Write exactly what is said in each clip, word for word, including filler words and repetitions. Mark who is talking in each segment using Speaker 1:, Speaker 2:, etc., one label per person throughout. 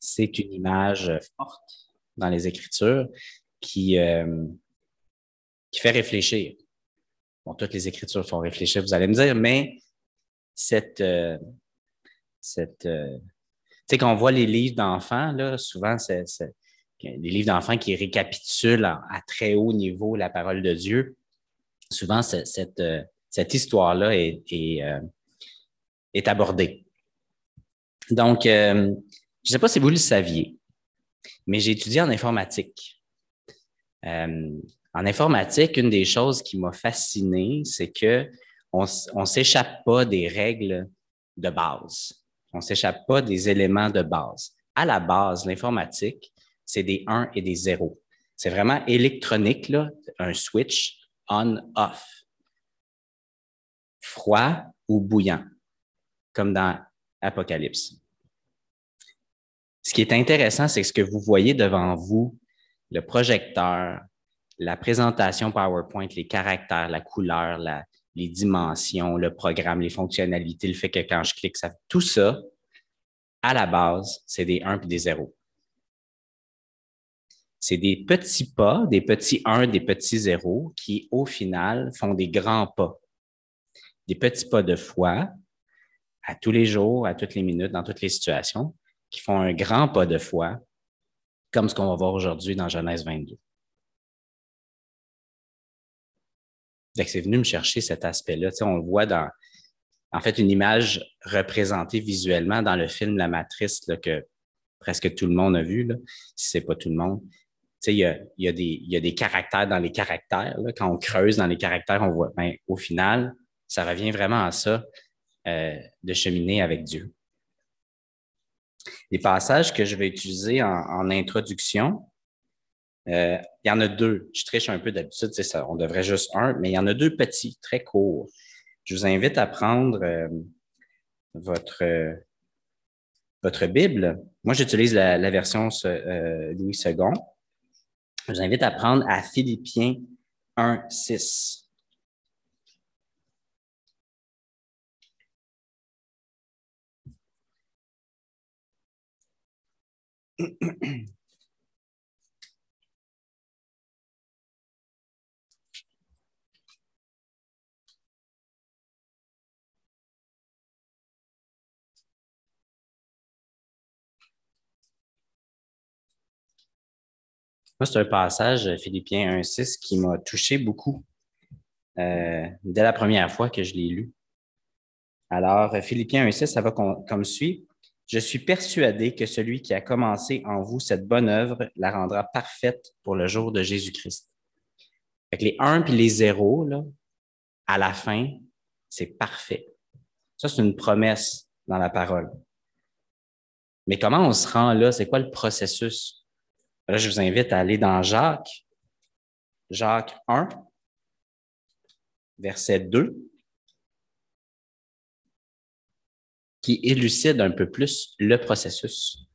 Speaker 1: c'est une image forte dans les Écritures qui, euh, qui fait réfléchir. Bon, toutes les Écritures font réfléchir, vous allez me dire, mais cette, euh, cette, euh, tu sais, quand on voit les livres d'enfants, là, souvent, c'est, c'est les livres d'enfants qui récapitulent à, à très haut niveau la parole de Dieu. Souvent, c'est, cette, euh, cette histoire-là est, est, euh, est abordée. Donc, euh, je ne sais pas si vous le saviez, mais j'ai étudié en informatique. Euh, en informatique, une des choses qui m'a fasciné, c'est que on, on s'échappe pas des règles de base. On s'échappe pas des éléments de base. À la base, l'informatique, c'est des un et des zéro. C'est vraiment électronique, là, un switch on-off. Froid ou bouillant, comme dans Apocalypse. Ce qui est intéressant, c'est que ce que vous voyez devant vous, le projecteur, la présentation PowerPoint, les caractères, la couleur, la, les dimensions, le programme, les fonctionnalités, le fait que quand je clique, ça, tout ça, à la base, c'est des un et des zéro. C'est des petits pas, des petits un, des petits zéro qui, au final, font des grands pas. Des petits pas de foi à tous les jours, à toutes les minutes, dans toutes les situations, qui font un grand pas de foi, comme ce qu'on va voir aujourd'hui dans Genèse vingt-deux. Donc, c'est venu me chercher cet aspect-là. Tu sais, on le voit dans, en fait, une image représentée visuellement dans le film La Matrice, là, que presque tout le monde a vu, là, si c'est pas tout le monde. Tu sais, il y a, il y a des, il y a des caractères dans les caractères, là. Quand on creuse dans les caractères, on voit, ben, au final, ça revient vraiment à ça, euh, de cheminer avec Dieu. Les passages que je vais utiliser en, en introduction, euh, il y en a deux. Je triche un peu d'habitude, c'est ça, on devrait juste un, mais il y en a deux petits, très courts. Je vous invite à prendre euh, votre, euh, votre Bible. Moi, j'utilise la, la version euh, Louis second. Je vous invite à prendre à Philippiens un, six. Moi, c'est un passage, Philippiens un, six, qui m'a touché beaucoup euh, dès la première fois que je l'ai lu. Alors, Philippiens un, six, ça va comme suit. Je suis persuadé que celui qui a commencé en vous cette bonne œuvre la rendra parfaite pour le jour de Jésus-Christ. Fait que les un puis les zéro, là, à la fin, c'est parfait. Ça, c'est une promesse dans la parole. Mais comment on se rend là? C'est quoi le processus? Là, je vous invite à aller dans Jacques, Jacques un, verset deux, qui élucide un peu plus le processus.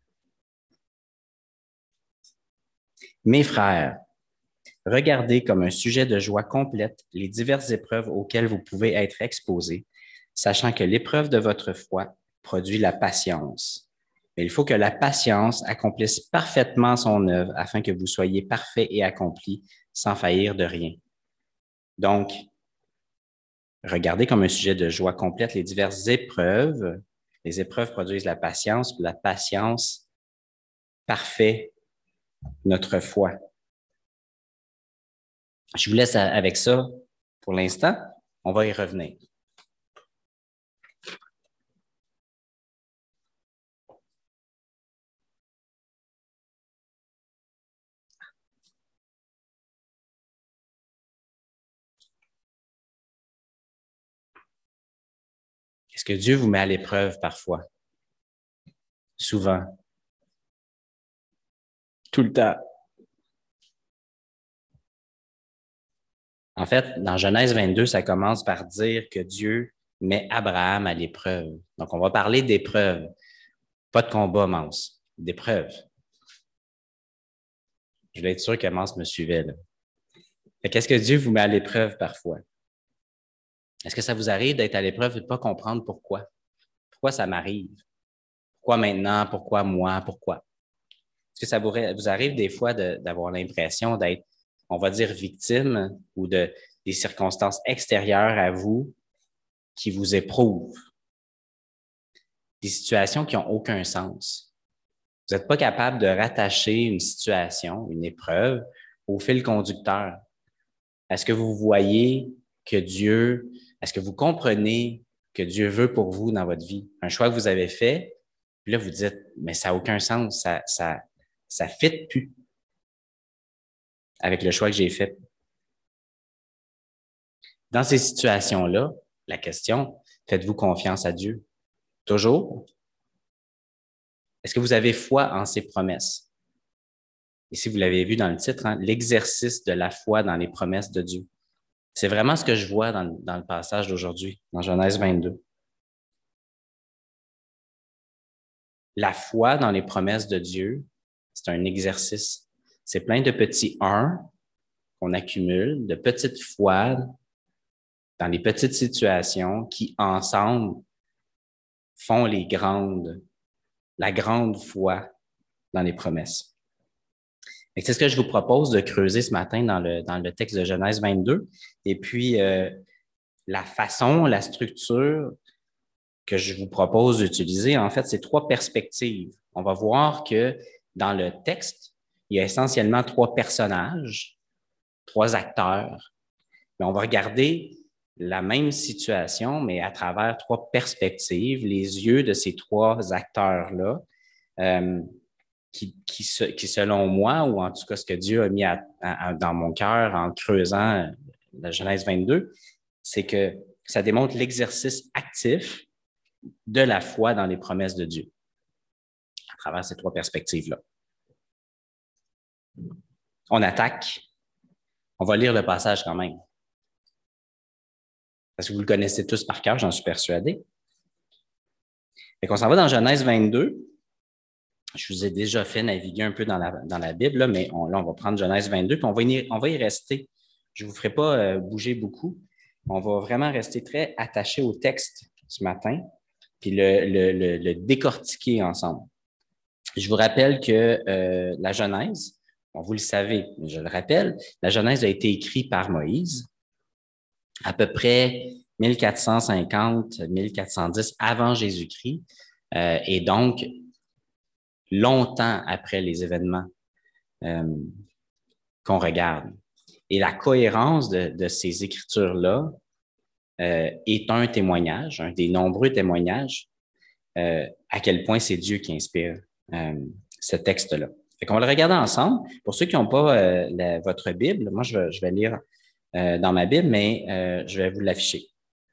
Speaker 1: Mes frères, regardez comme un sujet de joie complète les diverses épreuves auxquelles vous pouvez être exposés, sachant que l'épreuve de votre foi produit la patience. Mais il faut que la patience accomplisse parfaitement son œuvre afin que vous soyez parfaits et accomplis sans faillir de rien. Donc, regardez comme un sujet de joie complète les diverses épreuves. Les épreuves produisent la patience, puis la patience parfait notre foi. Je vous laisse avec ça pour l'instant. On va y revenir. Est-ce que Dieu vous met à l'épreuve parfois? Souvent. Tout le temps. En fait, dans Genèse vingt-deux, ça commence par dire que Dieu met Abraham à l'épreuve. Donc, on va parler d'épreuve. Pas de combat, Mance. D'épreuve. Je voulais être sûr que Mance me suivait, là. Qu'est-ce que Dieu vous met à l'épreuve parfois? Est-ce que ça vous arrive d'être à l'épreuve et de ne pas comprendre pourquoi? Pourquoi ça m'arrive? Pourquoi maintenant? Pourquoi moi? Pourquoi? Est-ce que ça vous, vous arrive des fois de, d'avoir l'impression d'être, on va dire, victime ou de des circonstances extérieures à vous qui vous éprouvent? Des situations qui n'ont aucun sens. Vous n'êtes pas capable de rattacher une situation, une épreuve, au fil conducteur. Est-ce que vous voyez que Dieu, est-ce que vous comprenez que Dieu veut pour vous dans votre vie? Un choix que vous avez fait, puis là, vous dites, mais ça n'a aucun sens, ça ça, ça fit plus avec le choix que j'ai fait. Dans ces situations-là, la question, faites-vous confiance à Dieu? Toujours? Est-ce que vous avez foi en ses promesses? Et si vous l'avez vu dans le titre, hein, l'exercice de la foi dans les promesses de Dieu. C'est vraiment ce que je vois dans, dans le passage d'aujourd'hui, dans Genèse vingt-deux. La foi dans les promesses de Dieu, c'est un exercice. C'est plein de petits un qu'on accumule, de petites foi dans les petites situations qui, ensemble, font les grandes, la grande foi dans les promesses. Et c'est ce que je vous propose de creuser ce matin dans le, dans le texte de Genèse vingt-deux. Et puis, euh, la façon, la structure que je vous propose d'utiliser, en fait, c'est trois perspectives. On va voir que dans le texte, il y a essentiellement trois personnages, trois acteurs. Mais on va regarder la même situation, mais à travers trois perspectives, les yeux de ces trois acteurs-là, euh, qui, qui, qui, selon moi, ou en tout cas ce que Dieu a mis à, à, dans mon cœur en creusant la Genèse vingt-deux, c'est que ça démontre l'exercice actif de la foi dans les promesses de Dieu à travers ces trois perspectives-là. On attaque. On va lire le passage quand même. Parce que vous le connaissez tous par cœur, j'en suis persuadé. Fait qu'on s'en va dans Genèse vingt-deux. Je vous ai déjà fait naviguer un peu dans la, dans la Bible, là, mais on, là, on va prendre Genèse vingt-deux, puis on va y, on va y rester. Je ne vous ferai pas euh, bouger beaucoup. On va vraiment rester très attaché au texte ce matin, puis le, le, le, le décortiquer ensemble. Je vous rappelle que euh, la Genèse, bon, vous le savez, mais je le rappelle, la Genèse a été écrite par Moïse à peu près mille quatre cent cinquante à mille quatre cent dix avant Jésus-Christ, euh, et donc longtemps après les événements euh, qu'on regarde. Et la cohérence de, de ces écritures-là euh, est un témoignage, un des nombreux témoignages, euh, à quel point c'est Dieu qui inspire euh, ce texte-là. Fait qu'on va le regarder ensemble. Pour ceux qui n'ont pas euh, la, votre Bible, moi, je vais, je vais lire euh, dans ma Bible, mais euh, je vais vous l'afficher.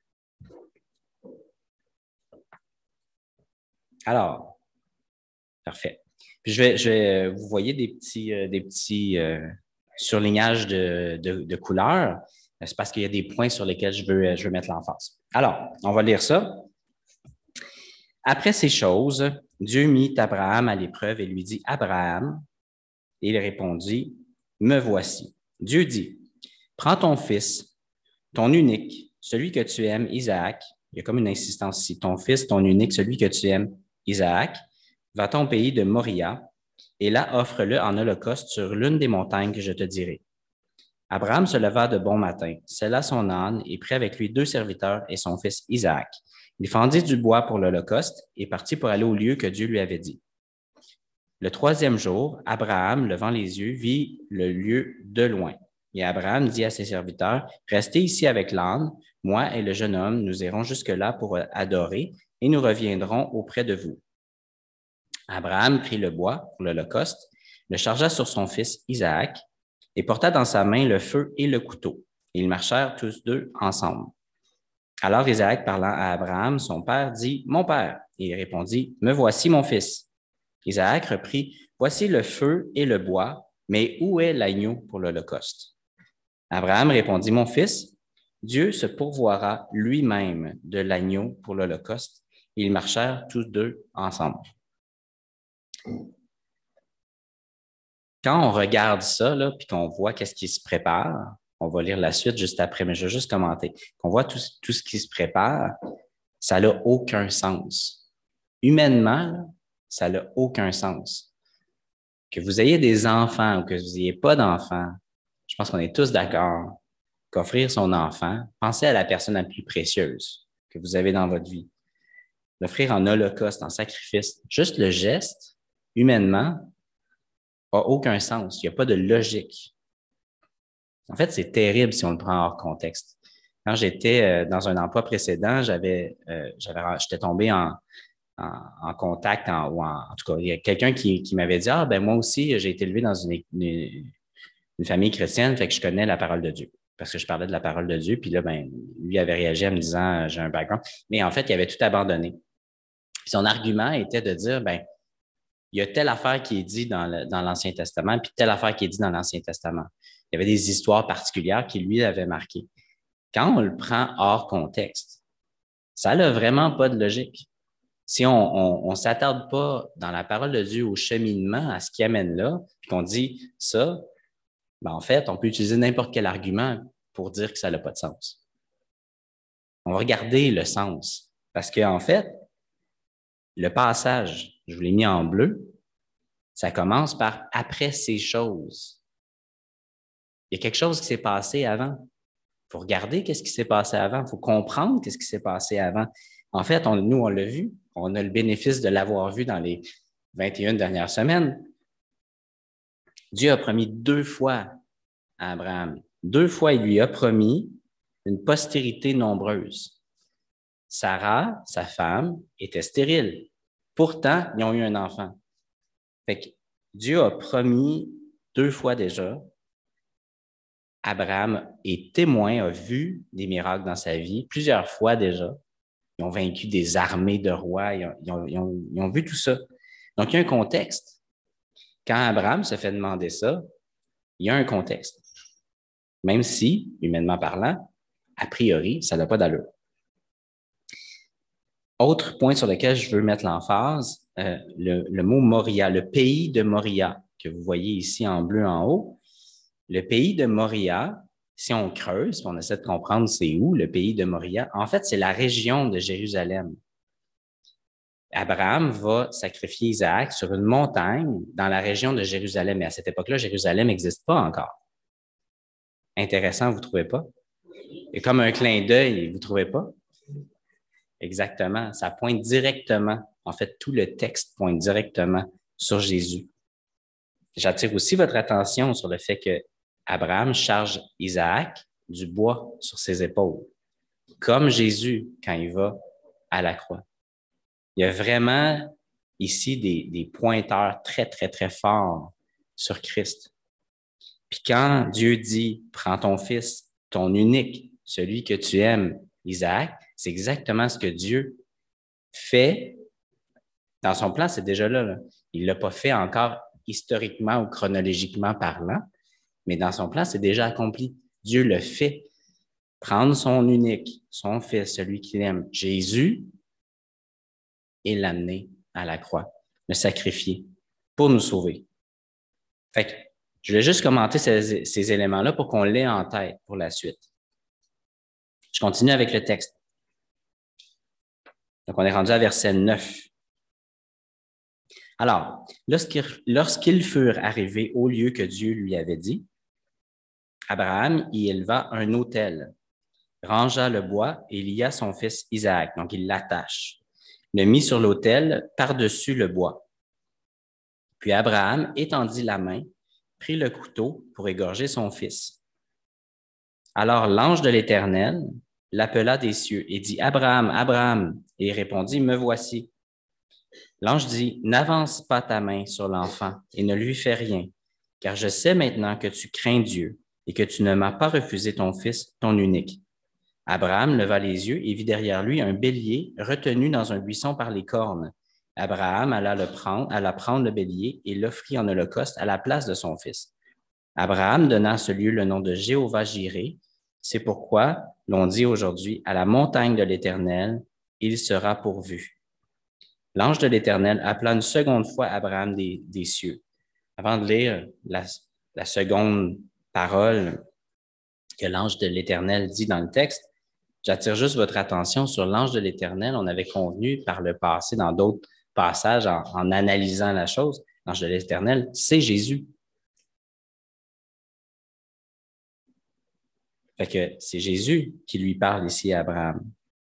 Speaker 1: Alors, parfait. Puis je vais, je vais, vous voyez des petits, euh, des petits euh, surlignages de, de, de couleurs. C'est parce qu'il y a des points sur lesquels je veux, je veux mettre l'emphase. Alors, on va lire ça. Après ces choses, Dieu mit Abraham à l'épreuve et lui dit, « Abraham, » et il répondit, « Me voici. » Dieu dit, « Prends ton fils, ton unique, celui que tu aimes, Isaac. » Il y a comme une insistance ici. « Ton fils, ton unique, celui que tu aimes, Isaac. Va-t-on au pays de Moria, et là offre-le en holocauste sur l'une des montagnes que je te dirai. » Abraham se leva de bon matin, sella son âne et prit avec lui deux serviteurs et son fils Isaac. Il fendit du bois pour l'holocauste et partit pour aller au lieu que Dieu lui avait dit. Le troisième jour, Abraham, levant les yeux, vit le lieu de loin. Et Abraham dit à ses serviteurs, « Restez ici avec l'âne, moi et le jeune homme, nous irons jusque-là pour adorer et nous reviendrons auprès de vous. » Abraham prit le bois pour l'holocauste, le chargea sur son fils Isaac et porta dans sa main le feu et le couteau. Et ils marchèrent tous deux ensemble. Alors Isaac, parlant à Abraham, son père, dit, « Mon père. » Et il répondit, « Me voici, mon fils. » Isaac reprit, « Voici le feu et le bois, mais où est l'agneau pour l'holocauste? » Abraham répondit, « Mon fils, Dieu se pourvoira lui-même de l'agneau pour l'holocauste. » Et ils marchèrent tous deux ensemble. Quand on regarde ça, là, puis qu'on voit qu'est-ce qui se prépare, on va lire la suite juste après, mais je vais juste commenter, qu'on voit tout, tout ce qui se prépare, ça n'a aucun sens. Humainement, là, ça n'a aucun sens. Que vous ayez des enfants ou que vous n'ayez pas d'enfants, je pense qu'on est tous d'accord qu'offrir son enfant, pensez à la personne la plus précieuse que vous avez dans votre vie. L'offrir en holocauste, en sacrifice, juste le geste, humainement, n'a aucun sens. Il n'y a pas de logique. En fait, c'est terrible si on le prend hors contexte. Quand j'étais euh, dans un emploi précédent, j'avais, euh, j'avais, j'étais tombé en, en, en contact, en, ou en, en tout cas, il y a quelqu'un qui, qui m'avait dit, ah, ben moi aussi, j'ai été élevé dans une, une, une famille chrétienne, fait que je connais la parole de Dieu. Parce que je parlais de la parole de Dieu, puis là, ben, lui avait réagi en me disant, j'ai un background. Mais en fait, il avait tout abandonné. Puis son argument était de dire, ben, il y a telle affaire qui est dit dans, le, dans l'Ancien Testament, puis telle affaire qui est dit dans l'Ancien Testament. Il y avait des histoires particulières qui lui avaient marqué. Quand on le prend hors contexte, ça n'a vraiment pas de logique. Si on ne s'attarde pas dans la parole de Dieu au cheminement, à ce qui amène là, puis qu'on dit ça, ben en fait, on peut utiliser n'importe quel argument pour dire que ça n'a pas de sens. On va regarder le sens. Parce qu'en fait, le passage, je vous l'ai mis en bleu, ça commence par « après ces choses ». Il y a quelque chose qui s'est passé avant. Il faut regarder qu'est-ce qui s'est passé avant. Il faut comprendre qu'est-ce qui s'est passé avant. En fait, on, nous, on l'a vu. On a le bénéfice de l'avoir vu dans les vingt et une dernières semaines. Dieu a promis deux fois à Abraham. Deux fois, il lui a promis une postérité nombreuse. Sarah, sa femme, était stérile. Pourtant, ils ont eu un enfant. Fait que Dieu a promis deux fois déjà. Abraham est témoin, a vu des miracles dans sa vie, plusieurs fois déjà. Ils ont vaincu des armées de rois, ils ont, ils ont, ils ont, ils ont vu tout ça. Donc, il y a un contexte. Quand Abraham se fait demander ça, il y a un contexte. Même si, humainement parlant, a priori, ça n'a pas d'allure. Autre point sur lequel je veux mettre l'emphase, euh, le, le mot Moria, le pays de Moria, que vous voyez ici en bleu en haut. Le pays de Moria, si on creuse, on essaie de comprendre c'est où le pays de Moria, en fait, c'est la région de Jérusalem. Abraham va sacrifier Isaac sur une montagne dans la région de Jérusalem. Et à cette époque-là, Jérusalem n'existe pas encore. Intéressant, vous ne trouvez pas? Et comme un clin d'œil, vous ne trouvez pas? Exactement. Ça pointe directement. En fait, tout le texte pointe directement sur Jésus. J'attire aussi votre attention sur le fait que Abraham charge Isaac du bois sur ses épaules, comme Jésus quand il va à la croix. Il y a vraiment ici des, des pointeurs très, très, très forts sur Christ. Puis quand Dieu dit « Prends ton fils, ton unique, celui que tu aimes, Isaac », c'est exactement ce que Dieu fait. Dans son plan, c'est déjà là. là. Il ne l'a pas fait encore historiquement ou chronologiquement parlant, mais dans son plan, c'est déjà accompli. Dieu le fait. Prendre son unique, son fils, celui qu'il aime, Jésus, et l'amener à la croix, le sacrifier pour nous sauver. Fait que je vais juste commenter ces, ces éléments-là pour qu'on l'ait en tête pour la suite. Je continue avec le texte. Donc, on est rendu à verset neuf. Alors, lorsqu'ils, lorsqu'ils furent arrivés au lieu que Dieu lui avait dit, Abraham y éleva un autel, rangea le bois et lia son fils Isaac. Donc, il l'attache, le mit sur l'autel par-dessus le bois. Puis Abraham étendit la main, prit le couteau pour égorger son fils. Alors l'ange de l'Éternel l'appela des cieux et dit « Abraham, Abraham !» Et il répondit « Me voici. » L'ange dit « N'avance pas ta main sur l'enfant et ne lui fais rien, car je sais maintenant que tu crains Dieu et que tu ne m'as pas refusé ton fils, ton unique. » Abraham leva les yeux et vit derrière lui un bélier retenu dans un buisson par les cornes. Abraham alla, le prendre, alla prendre le bélier et l'offrit en holocauste à la place de son fils. Abraham donna à ce lieu le nom de Jéhovah-Jiré. C'est pourquoi l'on dit aujourd'hui, à la montagne de l'Éternel, il sera pourvu. L'ange de l'Éternel appela une seconde fois Abraham des, des cieux. Avant de lire la, la seconde parole que l'ange de l'Éternel dit dans le texte, j'attire juste votre attention sur l'ange de l'Éternel. On avait convenu par le passé, dans d'autres passages, en, en analysant la chose, l'ange de l'Éternel, c'est Jésus. Fait que c'est Jésus qui lui parle ici à Abraham.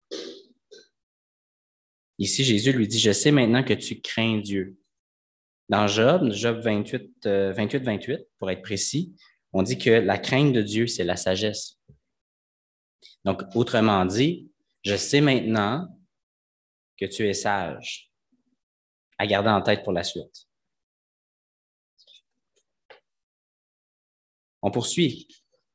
Speaker 1: Ici, Jésus lui dit, « Je sais maintenant que tu crains Dieu. » Dans Job, Job vingt-huit, vingt-huit, vingt-huit, pour être précis, on dit que la crainte de Dieu, c'est la sagesse. Donc, autrement dit, je sais maintenant que tu es sage. À garder en tête pour la suite. On poursuit.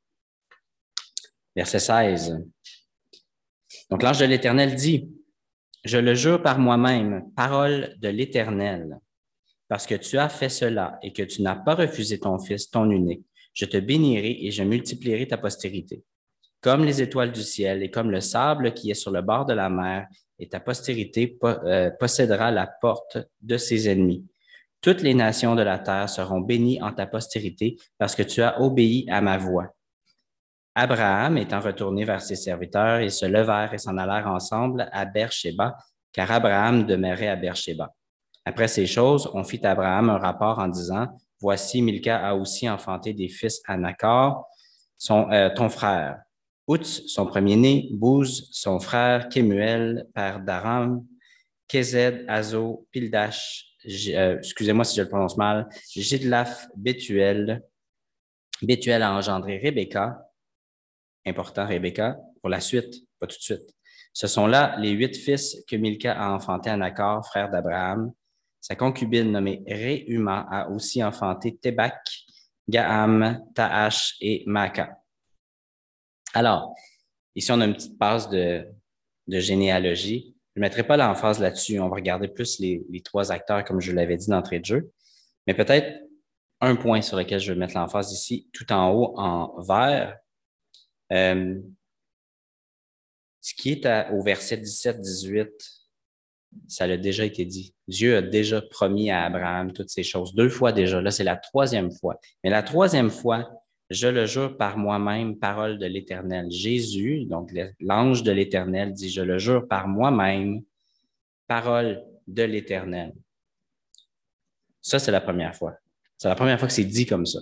Speaker 1: Verset seize. Donc, l'ange de l'Éternel dit, « Je le jure par moi-même, parole de l'Éternel, parce que tu as fait cela et que tu n'as pas refusé ton fils, ton unique. Je te bénirai et je multiplierai ta postérité, comme les étoiles du ciel et comme le sable qui est sur le bord de la mer, et ta postérité po- euh, possédera la porte de ses ennemis. Toutes les nations de la terre seront bénies en ta postérité parce que tu as obéi à ma voix. » Abraham, étant retourné vers ses serviteurs, ils se levèrent et s'en allèrent ensemble à Beer-Shéba, car Abraham demeurait à Beer-Shéba. Après ces choses, on fit à Abraham un rapport en disant, « Voici, Milca a aussi enfanté des fils à Nachor, son, euh, ton frère. Outs, son premier-né, Bouz, son frère, Kemuel, père d'Aram, Kézed, Azo, Pildash, euh, excusez-moi si je le prononce mal, Jidlaph, Bethuel. Bethuel a engendré Rebecca, important Rebecca, pour la suite, pas tout de suite. Ce sont là les huit fils que Milca a enfantés à Nachor, frère d'Abraham. Sa concubine nommée Réhuma a aussi enfanté Tébak, Gaham, Taash et Maaka. Alors, ici, on a une petite passe de, de généalogie. Je ne mettrai pas l'emphase là-dessus. On va regarder plus les, les trois acteurs, comme je l'avais dit d'entrée de jeu. Mais peut-être un point sur lequel je vais mettre l'emphase ici, tout en haut, en vert. Euh, ce qui est à, au verset dix-sept dix-huit, ça l'a déjà été dit. Dieu a déjà promis à Abraham toutes ces choses. Deux fois déjà. Là, c'est la troisième fois. Mais la troisième fois, je le jure par moi-même, parole de l'Éternel. Jésus, donc l'ange de l'Éternel, dit, je le jure par moi-même, parole de l'Éternel. Ça, c'est la première fois. C'est la première fois que c'est dit comme ça.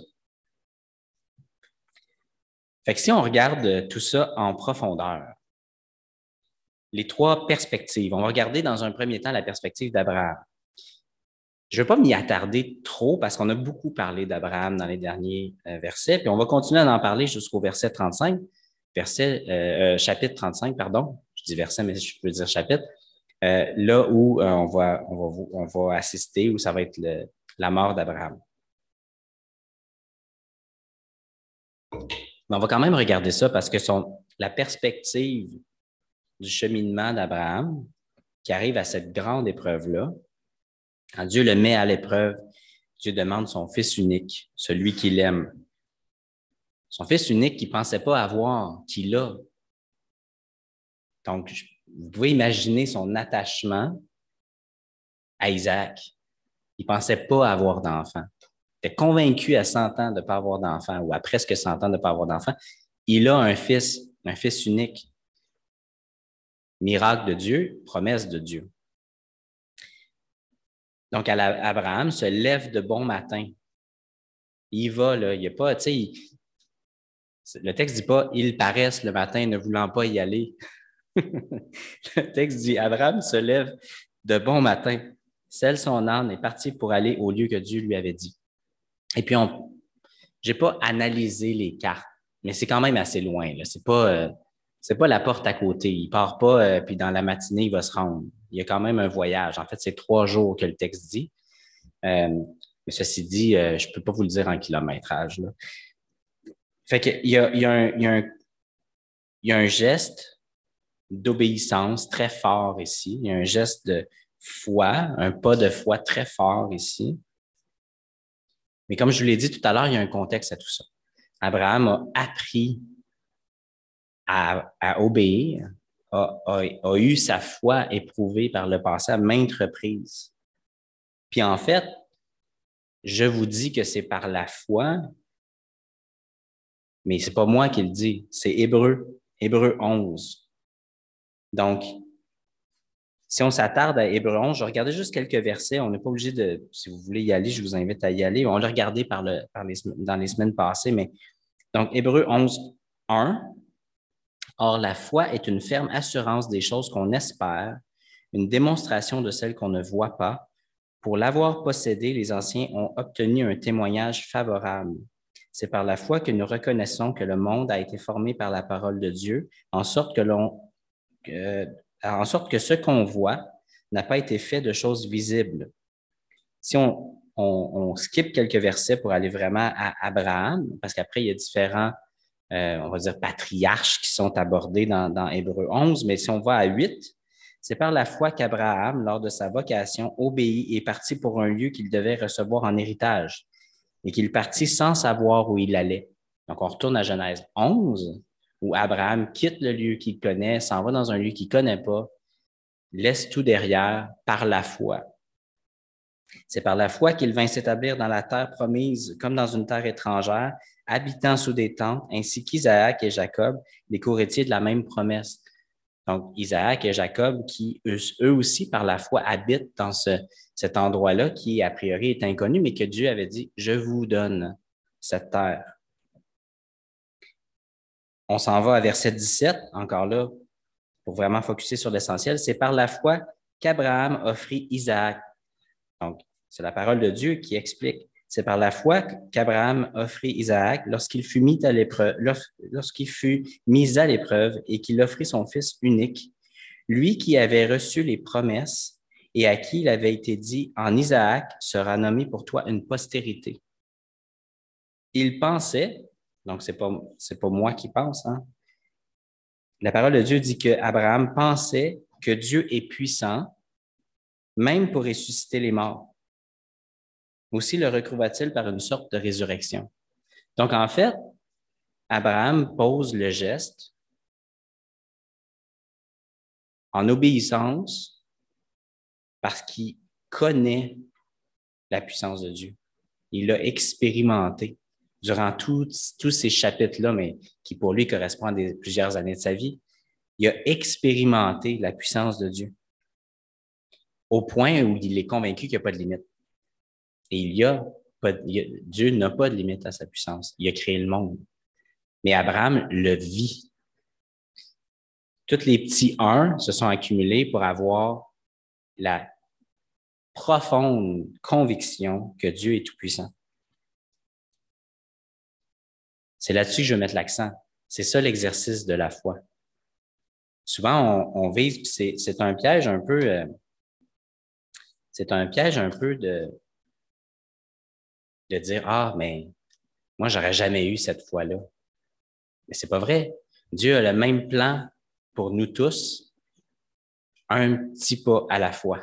Speaker 1: Fait que si on regarde tout ça en profondeur, les trois perspectives, on va regarder dans un premier temps la perspective d'Abraham. Je ne vais pas m'y attarder trop parce qu'on a beaucoup parlé d'Abraham dans les derniers euh, versets, puis on va continuer à en parler jusqu'au verset trente-cinq, verset, euh, euh, chapitre trente-cinq, pardon. Je dis verset, mais je peux dire chapitre. Euh, là où euh, on, va, on, va, on va assister, où ça va être le, la mort d'Abraham. Mais on va quand même regarder ça parce que son, la perspective du cheminement d'Abraham, qui arrive à cette grande épreuve-là, quand Dieu le met à l'épreuve, Dieu demande son fils unique, celui qu'il aime. Son fils unique qu'il ne pensait pas avoir, qu'il a. Donc, vous pouvez imaginer son attachement à Isaac. Il ne pensait pas avoir d'enfant. Il était convaincu à cent ans de ne pas avoir d'enfant ou à presque cent ans de ne pas avoir d'enfant. Il a un fils, un fils unique. Miracle de Dieu, promesse de Dieu. Donc, Abraham se lève de bon matin. Il va, là, il n'y a pas, tu sais, il, le texte ne dit pas « ils paraissent le matin ne voulant pas y aller ». Le texte dit « Abraham se lève de bon matin, scelle son âne et partit pour aller au lieu que Dieu lui avait dit. » Et puis, on, j'ai pas analysé les cartes, mais c'est quand même assez loin. Là. C'est pas, euh, c'est pas la porte à côté. Il part pas, euh, puis dans la matinée, il va se rendre. Il y a quand même un voyage. En fait, c'est trois jours que le texte dit. Euh, mais ceci dit, euh, je peux pas vous le dire en kilométrage. Là. Fait qu'il y a, il y a un, il y a un, il y a un geste d'obéissance très fort ici. Il y a un geste de foi, un pas de foi très fort ici. Mais comme je vous l'ai dit tout à l'heure, il y a un contexte à tout ça. Abraham a appris à, à obéir, a, a, a eu sa foi éprouvée par le passé à maintes reprises. Puis en fait, je vous dis que c'est par la foi, mais c'est pas moi qui le dis, c'est Hébreu, Hébreu onze. Donc, Si on s'attarde à Hébreux onze, je regardais juste quelques versets. On n'est pas obligé de, si vous voulez y aller, je vous invite à y aller. On l'a regardé par le, par les, dans les semaines passées, mais donc Hébreux onze, un. Or, la foi est une ferme assurance des choses qu'on espère, une démonstration de celles qu'on ne voit pas. Pour l'avoir possédée, les anciens ont obtenu un témoignage favorable. C'est par la foi que nous reconnaissons que le monde a été formé par la parole de Dieu, en sorte que l'on, euh, en sorte que ce qu'on voit n'a pas été fait de choses visibles. Si on, on, on skip quelques versets pour aller vraiment à Abraham, parce qu'après, il y a différents, euh, on va dire, patriarches qui sont abordés dans, dans Hébreux onze, mais si on va à huit, c'est par la foi qu'Abraham, lors de sa vocation, obéit et partit pour un lieu qu'il devait recevoir en héritage et qu'il partit sans savoir où il allait. Donc, on retourne à Genèse onze, où Abraham quitte le lieu qu'il connaît, s'en va dans un lieu qu'il ne connaît pas, laisse tout derrière par la foi. C'est par la foi qu'il vint s'établir dans la terre promise comme dans une terre étrangère, habitant sous des tentes, ainsi qu'Isaac et Jacob, les co-héritiers de la même promesse. Donc, Isaac et Jacob, qui eux, eux aussi, par la foi, habitent dans ce, cet endroit-là qui, a priori, est inconnu, mais que Dieu avait dit, je vous donne cette terre. On s'en va à verset dix-sept, encore là, pour vraiment focuser sur l'essentiel. C'est par la foi qu'Abraham offrit Isaac. Donc, c'est la parole de Dieu qui explique. C'est par la foi qu'Abraham offrit Isaac lorsqu'il fut mis à l'épreuve, lorsqu'il fut mis à l'épreuve et qu'il offrit son fils unique, lui qui avait reçu les promesses et à qui il avait été dit, en Isaac sera nommé pour toi une postérité. Il pensait, donc c'est pas, c'est pas moi qui pense, hein. La parole de Dieu dit que Abraham pensait que Dieu est puissant, même pour ressusciter les morts. Aussi le retrouva-t-il par une sorte de résurrection. Donc, en fait, Abraham pose le geste en obéissance parce qu'il connaît la puissance de Dieu. Il l'a expérimenté durant tous, tous ces chapitres-là, mais qui pour lui correspondent à des, plusieurs années de sa vie. Il a expérimenté la puissance de Dieu au point où il est convaincu qu'il n'y a pas de limite. Et il y a pas, il y a, Dieu n'a pas de limite à sa puissance. Il a créé le monde. Mais Abraham le vit. Tous les petits uns se sont accumulés pour avoir la profonde conviction que Dieu est tout-puissant. C'est là-dessus que je veux mettre l'accent. C'est ça l'exercice de la foi. Souvent, on, on vise, c'est, c'est un piège un peu, euh, c'est un piège un peu de, de dire, ah, mais moi, j'aurais jamais eu cette foi-là. Mais c'est pas vrai. Dieu a le même plan pour nous tous, un petit pas à la fois.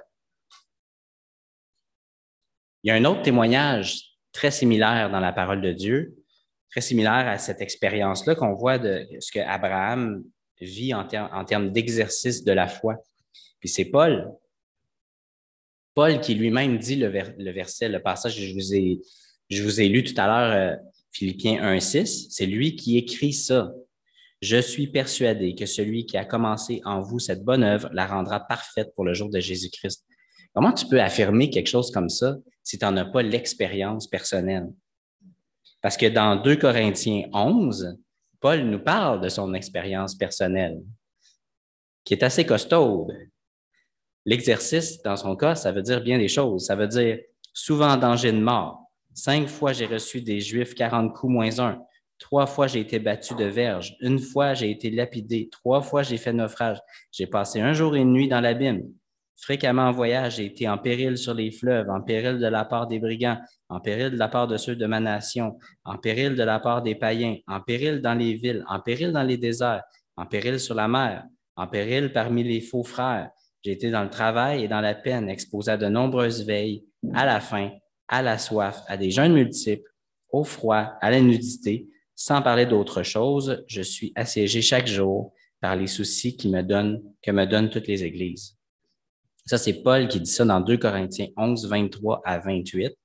Speaker 1: Il y a un autre témoignage très similaire dans la parole de Dieu, très similaire à cette expérience-là qu'on voit de ce que Abraham vit en, ter- en termes d'exercice de la foi. Puis c'est Paul. Paul qui lui-même dit le, ver- le verset, le passage que je vous ai, je vous ai lu tout à l'heure, euh, Philippiens un six, c'est lui qui écrit ça. Je suis persuadé que celui qui a commencé en vous cette bonne œuvre la rendra parfaite pour le jour de Jésus-Christ. Comment tu peux affirmer quelque chose comme ça si tu n'en as pas l'expérience personnelle? Parce que dans deux Corinthiens onze, Paul nous parle de son expérience personnelle, qui est assez costaude. L'exercice, dans son cas, ça veut dire bien des choses. Ça veut dire souvent en danger de mort. Cinq fois, j'ai reçu des Juifs quarante coups moins un. Trois fois, j'ai été battu de verge. Une fois, j'ai été lapidé. Trois fois, j'ai fait naufrage. J'ai passé un jour et une nuit dans l'abîme. Fréquemment en voyage, j'ai été en péril sur les fleuves, en péril de la part des brigands, en péril de la part de ceux de ma nation, en péril de la part des païens, en péril dans les villes, en péril dans les déserts, en péril sur la mer, en péril parmi les faux frères. J'ai été dans le travail et dans la peine, exposé à de nombreuses veilles, à la faim, à la soif, à des jeûnes multiples, au froid, à la nudité. Sans parler d'autre chose, je suis assiégé chaque jour par les soucis qui me donnent, que me donnent toutes les églises. Ça, c'est Paul qui dit ça dans deux Corinthiens onze, vingt-trois à vingt-huit.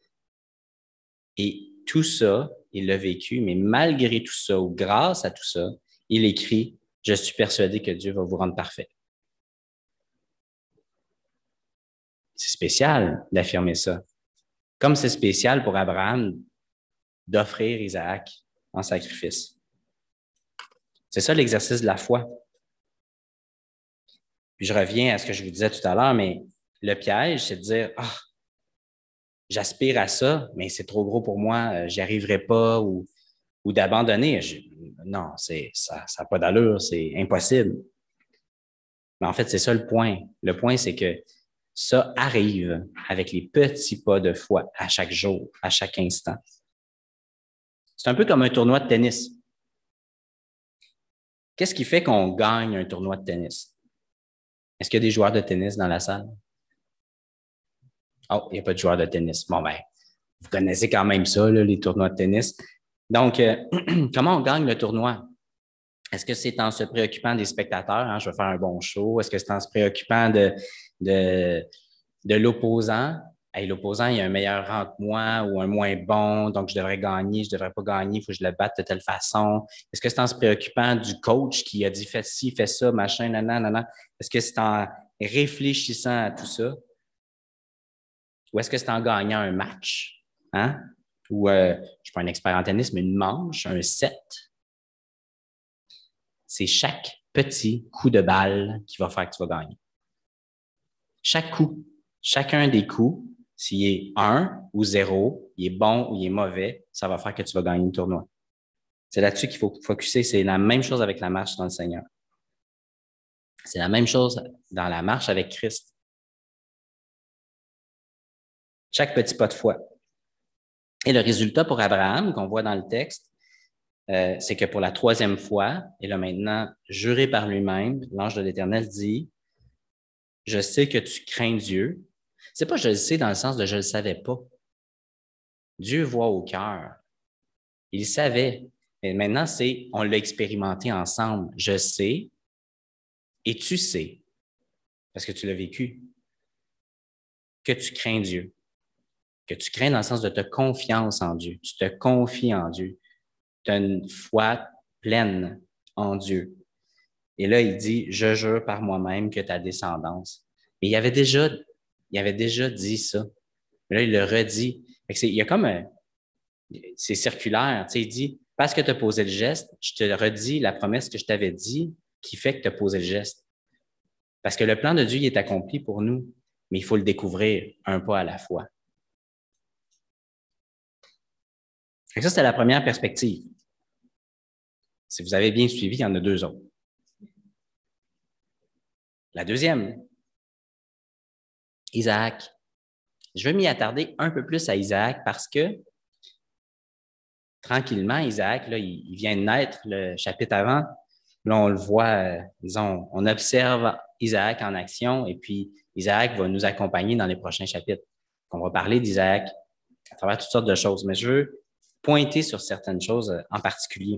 Speaker 1: Et tout ça, il l'a vécu, mais malgré tout ça, ou grâce à tout ça, il écrit « Je suis persuadé que Dieu va vous rendre parfait. » C'est spécial d'affirmer ça. Comme c'est spécial pour Abraham d'offrir Isaac en sacrifice. C'est ça l'exercice de la foi. Puis je reviens à ce que je vous disais tout à l'heure, mais le piège, c'est de dire « Ah, oh, j'aspire à ça, mais c'est trop gros pour moi, j'y arriverai pas » ou, ou d'abandonner. Je, non, c'est, ça n'a pas d'allure, c'est impossible. Mais en fait, c'est ça le point. Le point, c'est que ça arrive avec les petits pas de foi à chaque jour, à chaque instant. C'est un peu comme un tournoi de tennis. Qu'est-ce qui fait qu'on gagne un tournoi de tennis? Est-ce qu'il y a des joueurs de tennis dans la salle? Oh, il n'y a pas de joueurs de tennis. Bon, ben, vous connaissez quand même ça, là, les tournois de tennis. Donc, euh, comment on gagne le tournoi? Est-ce que c'est en se préoccupant des spectateurs? Hein, je vais faire un bon show. Est-ce que c'est en se préoccupant de, de, de l'opposant? Hey, l'opposant, il a un meilleur rang que moi ou un moins bon, donc je devrais gagner, je ne devrais pas gagner, il faut que je le batte de telle façon. Est-ce que c'est en se préoccupant du coach qui a dit fais ci, fais ça, machin, nanana, nanana? Est-ce que c'est en réfléchissant à tout ça? Ou est-ce que c'est en gagnant un match? Hein? Ou, euh, je ne suis pas un expert en tennis, mais une manche, un set? C'est chaque petit coup de balle qui va faire que tu vas gagner. Chaque coup, chacun des coups, s'il est un ou zéro, il est bon ou il est mauvais, ça va faire que tu vas gagner le tournoi. C'est là-dessus qu'il faut focusser. C'est la même chose avec la marche dans le Seigneur. C'est la même chose dans la marche avec Christ. Chaque petit pas de foi. Et le résultat pour Abraham, qu'on voit dans le texte, euh, c'est que pour la troisième fois, et là maintenant, juré par lui-même, l'ange de l'Éternel dit, « Je sais que tu crains Dieu. » C'est pas « je le sais » dans le sens de « je le savais pas ». Dieu voit au cœur. Il savait. Mais maintenant, c'est on l'a expérimenté ensemble. Je sais et tu sais, parce que tu l'as vécu, que tu crains Dieu. Que tu crains dans le sens de ta confiance en Dieu. Tu te confies en Dieu. Tu as une foi pleine en Dieu. Et là, il dit, je jure par moi-même que ta descendance. Mais il avait déjà, il avait déjà dit ça. Mais là, il le redit. Il y a comme un, c'est circulaire. Tu sais, il dit, parce que tu as posé le geste, je te redis la promesse que je t'avais dit qui fait que tu as posé le geste. Parce que le plan de Dieu, il est accompli pour nous, mais il faut le découvrir un pas à la fois. Et ça, c'était la première perspective. Si vous avez bien suivi, il y en a deux autres. La deuxième, Isaac. Je vais m'y attarder un peu plus à Isaac parce que tranquillement, Isaac, là, il, il vient de naître le chapitre avant. Là, on le voit, euh, disons, on observe Isaac en action et puis Isaac va nous accompagner dans les prochains chapitres. On va parler d'Isaac à travers toutes sortes de choses, mais je veux pointer sur certaines choses en particulier.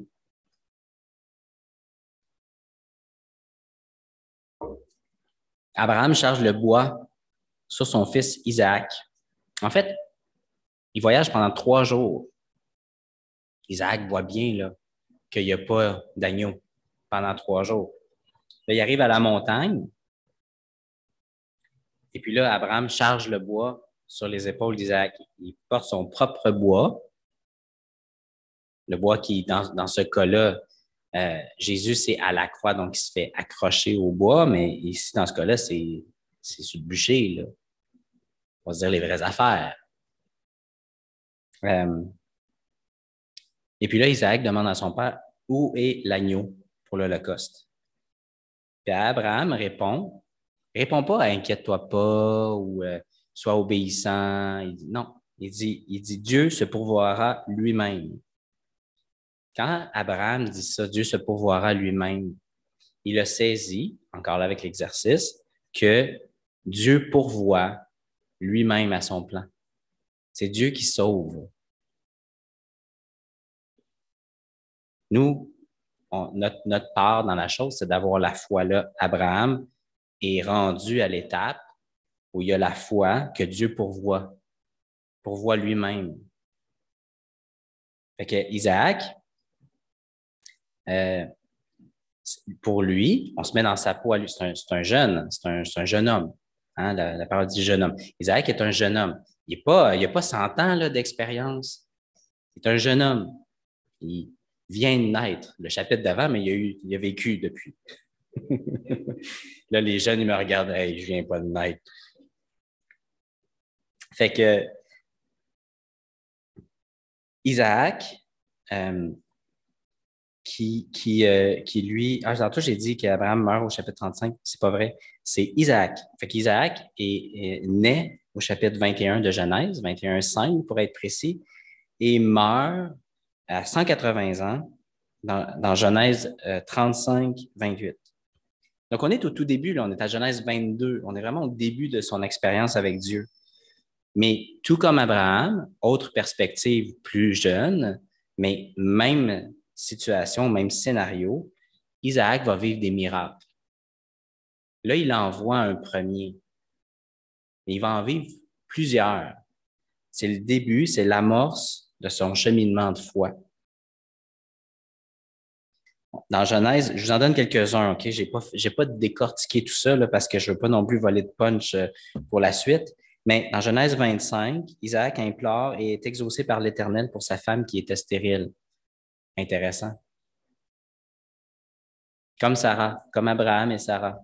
Speaker 1: Abraham charge le bois sur son fils Isaac. En fait, il voyage pendant trois jours. Isaac voit bien là, qu'il n'y a pas d'agneau pendant trois jours. Là, il arrive à la montagne. Et puis là, Abraham charge le bois sur les épaules d'Isaac. Il porte son propre bois. Le bois qui, dans, dans ce cas-là, euh, Jésus, c'est à la croix, donc il se fait accrocher au bois, mais ici, dans ce cas-là, c'est, c'est sur le bûcher, là. On va se dire les vraies affaires. Euh, et puis là, Isaac demande à son père, où est l'agneau pour l'Holocauste? Puis Abraham répond, répond pas à inquiète-toi pas ou euh, sois obéissant. Il dit non. Il dit, il dit Dieu se pourvoira lui-même. Quand Abraham dit ça, Dieu se pourvoira lui-même, il a saisi, encore là avec l'exercice, que Dieu pourvoit lui-même à son plan. C'est Dieu qui sauve. Nous, on, notre, notre part dans la chose, c'est d'avoir la foi là. Abraham est rendu à l'étape où il y a la foi que Dieu pourvoit, pourvoit lui-même. Fait que Isaac, euh, pour lui, on se met dans sa peau à lui, c'est un, c'est un jeune, c'est un, c'est un jeune homme. Hein, la, la parole dit jeune homme. Isaac est un jeune homme. Il n'a pas, il a pas cent ans là, d'expérience. Il est un jeune homme. Il vient de naître. Le chapitre d'avant, mais il a, eu, il a vécu depuis. Là, les jeunes, ils me regardent. Hey, je viens pas de naître. Fait que Isaac, euh, qui, qui, euh, qui lui. Ah, tantôt, j'ai dit qu'Abraham meurt au chapitre trente-cinq. C'est pas vrai. C'est Isaac. Fait qu'Isaac est, est né au chapitre vingt et un de Genèse, vingt et un cinq pour être précis, et meurt à cent quatre-vingts ans dans, dans Genèse euh, trente-cinq, vingt-huit. Donc, on est au tout début, là, on est à Genèse vingt-deux. On est vraiment au début de son expérience avec Dieu. Mais tout comme Abraham, autre perspective plus jeune, mais même situation, même scénario, Isaac va vivre des miracles. Là, il envoie un premier. Mais il va en vivre plusieurs. C'est le début, c'est l'amorce de son cheminement de foi. Dans Genèse, je vous en donne quelques-uns, OK? Je n'ai pas, j'ai pas décortiqué tout ça là, parce que je ne veux pas non plus voler de punch euh, pour la suite. Mais dans Genèse vingt-cinq, Isaac implore et est exaucé par l'Éternel pour sa femme qui était stérile. Intéressant. Comme Sarah, comme Abraham et Sarah.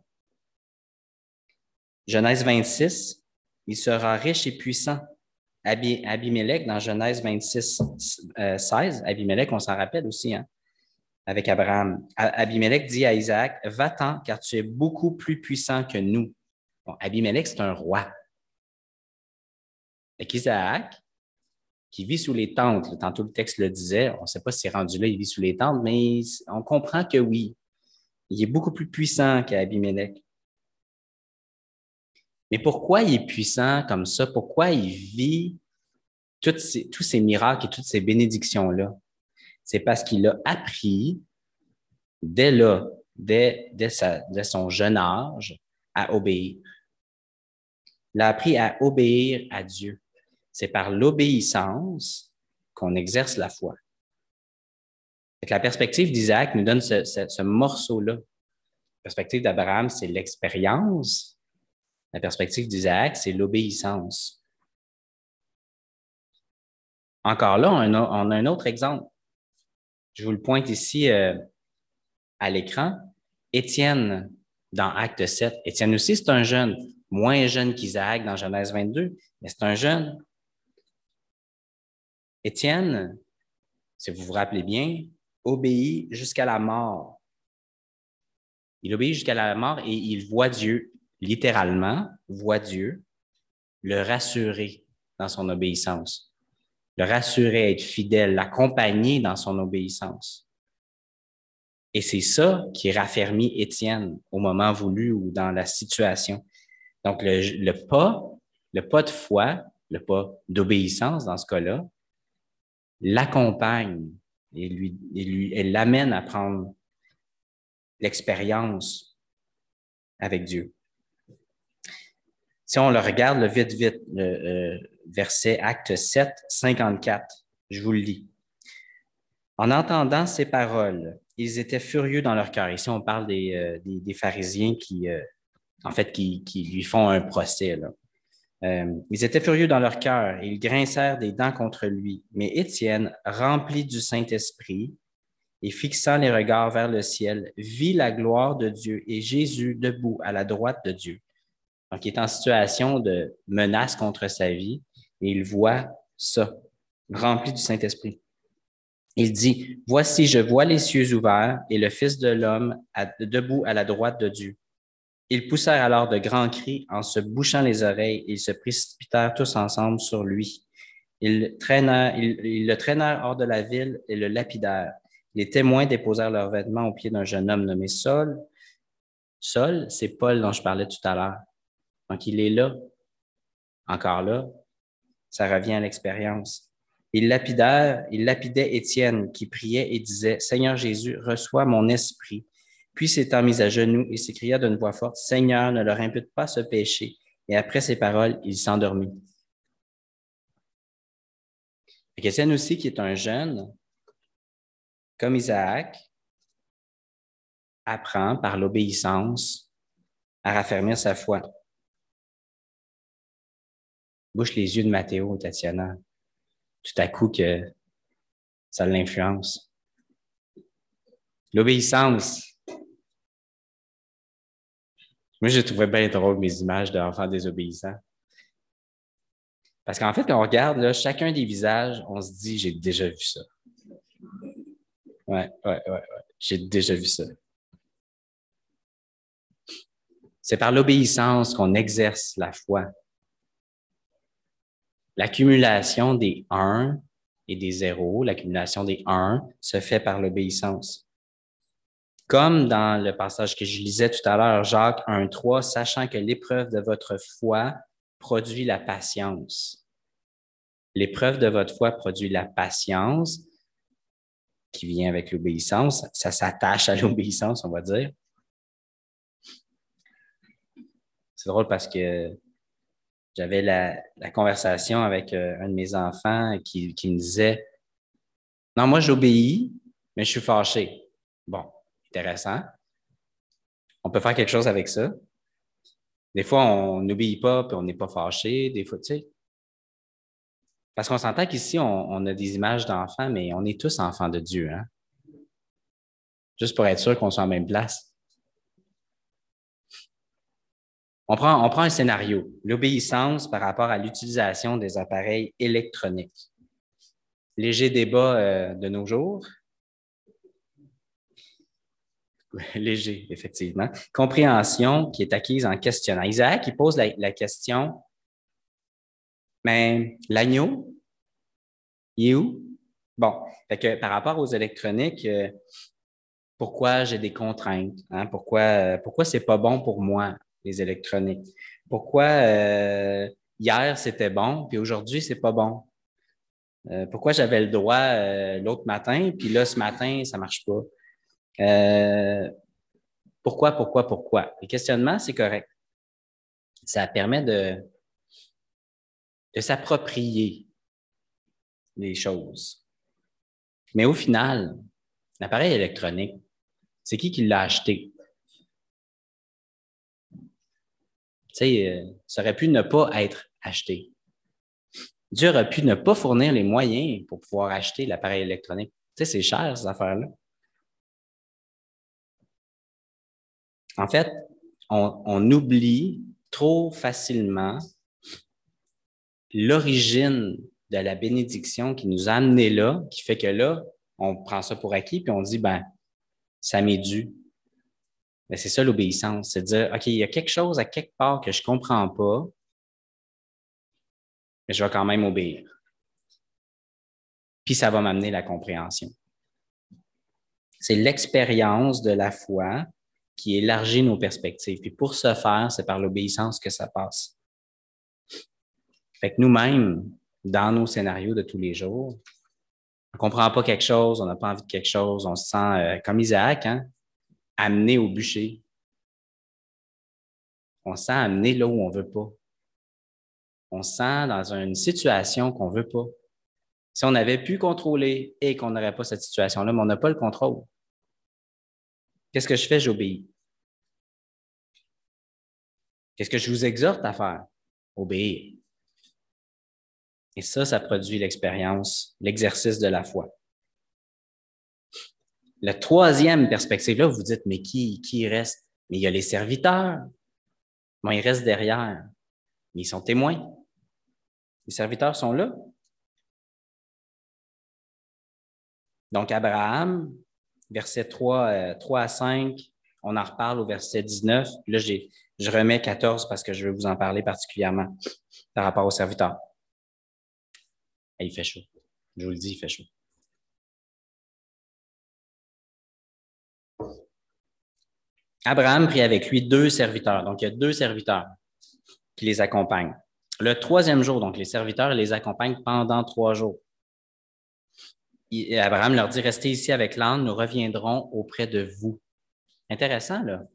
Speaker 1: Genèse vingt-six, il sera riche et puissant. Abi, Abimelech, dans Genèse vingt-six, euh, seize, Abimelech, on s'en rappelle aussi, hein, avec Abraham. Abimelech dit à Isaac, va-t'en, car tu es beaucoup plus puissant que nous. Bon, Abimelech, c'est un roi. Et qu'Isaac, qui vit sous les tentes, tantôt le texte le disait, on ne sait pas si rendu là, il vit sous les tentes, mais on comprend que oui, il est beaucoup plus puissant qu'Abimelech. Mais pourquoi il est puissant comme ça? Pourquoi il vit toutes ces, tous ces miracles et toutes ces bénédictions-là? C'est parce qu'il a appris dès là, dès, dès, sa, dès son jeune âge, à obéir. Il a appris à obéir à Dieu. C'est par l'obéissance qu'on exerce la foi. La perspective d'Isaac nous donne ce, ce, ce morceau-là. La perspective d'Abraham, c'est l'expérience. La perspective d'Isaac, c'est l'obéissance. Encore là, on a, on a un autre exemple. Je vous le pointe ici euh, à l'écran. Étienne, dans Acte sept. Étienne aussi, c'est un jeune, moins jeune qu'Isaac dans Genèse vingt-deux, mais c'est un jeune. Étienne, si vous vous rappelez bien, obéit jusqu'à la mort. Il obéit jusqu'à la mort et il voit Dieu, littéralement, voit Dieu le rassurer dans son obéissance, le rassurer, être fidèle, l'accompagner dans son obéissance. Et c'est ça qui raffermit Étienne au moment voulu ou dans la situation. Donc, le, le pas, le pas de foi, le pas d'obéissance dans ce cas-là, l'accompagne et lui, et lui, elle l'amène à prendre l'expérience avec Dieu. Si on le regarde le vite, vite, le euh, verset Acte sept, cinquante-quatre, je vous le lis. En entendant ces paroles, ils étaient furieux dans leur cœur. Ici, on parle des, euh, des, des pharisiens qui, euh, en fait, qui, qui lui font un procès, là. Euh, ils étaient furieux dans leur cœur et ils grincèrent des dents contre lui. Mais Étienne, rempli du Saint-Esprit et fixant les regards vers le ciel, vit la gloire de Dieu et Jésus debout à la droite de Dieu. Donc, il est en situation de menace contre sa vie et il voit ça, rempli du Saint-Esprit. Il dit, « Voici, je vois les cieux ouverts et le Fils de l'homme debout à la droite de Dieu. » Ils poussèrent alors de grands cris en se bouchant les oreilles et ils se précipitèrent tous ensemble sur lui. Ils, traînèrent, ils, ils le traînèrent hors de la ville et le lapidèrent. Les témoins déposèrent leurs vêtements au pied d'un jeune homme nommé Saul. Saul, c'est Paul dont je parlais tout à l'heure. Donc, il est là. Encore là, ça revient à l'expérience. Ils lapidèrent, ils lapidaient Étienne qui priait et disait, « Seigneur Jésus, reçois mon esprit. » Puis s'étant mis à genoux, il s'écria d'une voix forte, « Seigneur, ne leur impute pas ce péché. » Et après ces paroles, il s'endormit. Étienne aussi, qui est un jeune, comme Isaac, apprend par l'obéissance à raffermir sa foi. Bouche les yeux de Mathéo, Tatiana. Tout à coup que ça l'influence. L'obéissance. Moi, je trouvais bien drôle mes images d'enfants désobéissants. Parce qu'en fait, quand on regarde là, chacun des visages, on se dit, j'ai déjà vu ça. Ouais, ouais, ouais, ouais. J'ai déjà vu ça. C'est par l'obéissance qu'on exerce la foi. L'accumulation des un et des zéros, l'accumulation des un se fait par l'obéissance. Comme dans le passage que je lisais tout à l'heure, Jacques un trois, sachant que l'épreuve de votre foi produit la patience. L'épreuve de votre foi produit la patience qui vient avec l'obéissance. Ça s'attache à l'obéissance, on va dire. C'est drôle parce que j'avais la, la conversation avec euh, un de mes enfants qui, qui me disait « Non, moi, j'obéis, mais je suis fâché. » Bon, intéressant. On peut faire quelque chose avec ça. Des fois, on n'obéit pas puis on n'est pas fâché. Des fois, tu sais. Parce qu'on s'entend qu'ici, on, on a des images d'enfants, mais on est tous enfants de Dieu, hein? Juste pour être sûr qu'on soit en même place. On prend, on prend un scénario, l'obéissance par rapport à l'utilisation des appareils électroniques. Léger débat euh, de nos jours. Léger, effectivement. Compréhension qui est acquise en questionnant. Isaac, il pose la, la question, mais l'agneau, il est où? Bon, fait que par rapport aux électroniques, euh, pourquoi j'ai des contraintes? Hein? Pourquoi, euh, pourquoi c'est pas bon pour moi, les électroniques? Pourquoi euh, hier c'était bon, puis aujourd'hui c'est pas bon? Euh, pourquoi j'avais le droit euh, l'autre matin, puis là ce matin ça marche pas? Euh, pourquoi, pourquoi, pourquoi? Le questionnement, c'est correct. Ça permet de, de s'approprier les choses. Mais au final, l'appareil électronique, c'est qui qui l'a acheté? Tu sais, euh, ça aurait pu ne pas être acheté. Dieu aurait pu ne pas fournir les moyens pour pouvoir acheter l'appareil électronique. Tu sais, c'est cher, ces affaires-là. En fait, on, on oublie trop facilement l'origine de la bénédiction qui nous a amenés là, qui fait que là, on prend ça pour acquis, puis on dit, ben, ça m'est dû. Mais c'est ça l'obéissance, c'est de dire, OK, il y a quelque chose à quelque part que je ne comprends pas, mais je vais quand même obéir. Puis ça va m'amener la compréhension. C'est l'expérience de la foi qui élargit nos perspectives. Puis pour ce faire, c'est par l'obéissance que ça passe. Fait que nous-mêmes, dans nos scénarios de tous les jours, on ne comprend pas quelque chose, on n'a pas envie de quelque chose, on se sent euh, comme Isaac, hein, amené au bûcher. On se sent amené là où on ne veut pas. On se sent dans une situation qu'on ne veut pas. Si on avait pu contrôler et qu'on n'aurait pas cette situation-là, mais on n'a pas le contrôle. Qu'est-ce que je fais? J'obéis. Qu'est-ce que je vous exhorte à faire? Obéir. Et ça, ça produit l'expérience, l'exercice de la foi. La troisième perspective, là, vous dites, mais qui, qui reste? Mais il y a les serviteurs. Bon, ils restent derrière. Mais ils sont témoins. Les serviteurs sont là. Donc, Abraham, verset trois, euh, trois à cinq, on en reparle au verset dix-neuf. Là, j'ai, je remets quatorze parce que je vais vous en parler particulièrement par rapport aux serviteurs. Et il fait chaud. Je vous le dis, il fait chaud. Abraham prit avec lui deux serviteurs. Donc, il y a deux serviteurs qui les accompagnent. Le troisième jour, donc les serviteurs les accompagnent pendant trois jours. Et Abraham leur dit, restez ici avec l'âne, nous reviendrons auprès de vous. Intéressant, là.